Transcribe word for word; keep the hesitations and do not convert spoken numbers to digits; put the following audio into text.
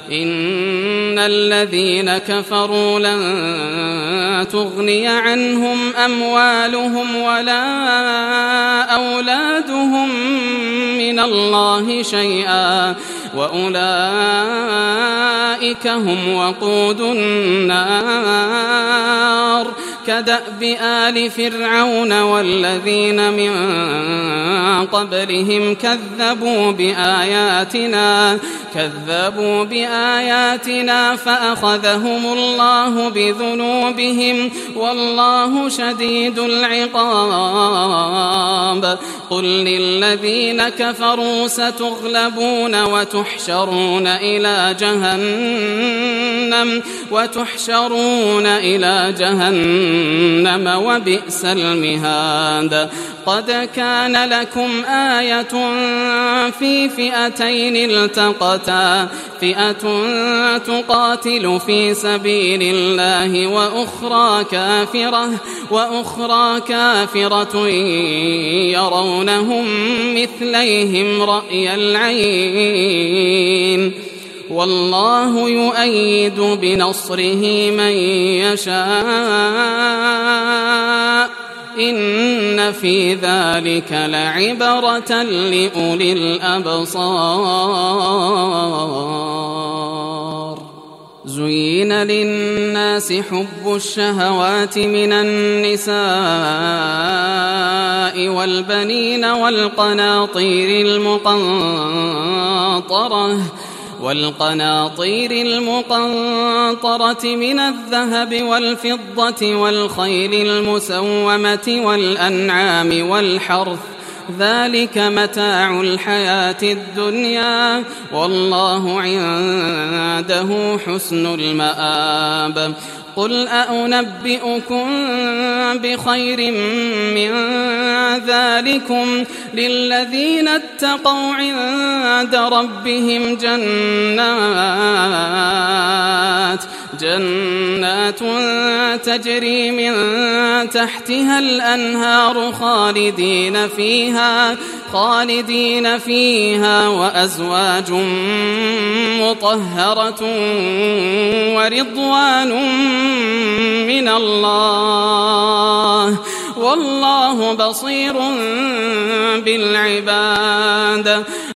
إن الذين كفروا لن تغني عنهم أموالهم ولا أولادهم من الله شيئا وأولئك هم وقود النار كدأب آل فرعون والذين من قبلهم كذبوا بآياتنا كذبوا بآياتنا فأخذهم الله بذنوبهم والله شديد العقاب قل للذين كفروا ستغلبون وتحشرون إلى جهنم وتحشرون إلى جهنم وبئس المهاد قد كان لكم آية في فئتين التقتا فئة تقاتل في سبيل الله وأخرى كافرة وأخرى كافرة يرونهم مثليهم رأي العين والله يؤيد بنصره من يشاء إن في ذلك لعبرة لأولي الأبصار زين للناس حب الشهوات من النساء والبنين والقناطير المقنطرة والقناطير المقنطرة من الذهب والفضة والخيل المسومة والأنعام والحرث ذلك متاع الحياة الدنيا والله عنده حسن المآب قل أأنبئكم بخير من ذلكم للذين اتقوا عند ربهم جنات جنات تجري من تحتها الأنهار خالدين فيها خالدين فيها وأزواج مطهرة ورضوان من الله والله بصير بالعباد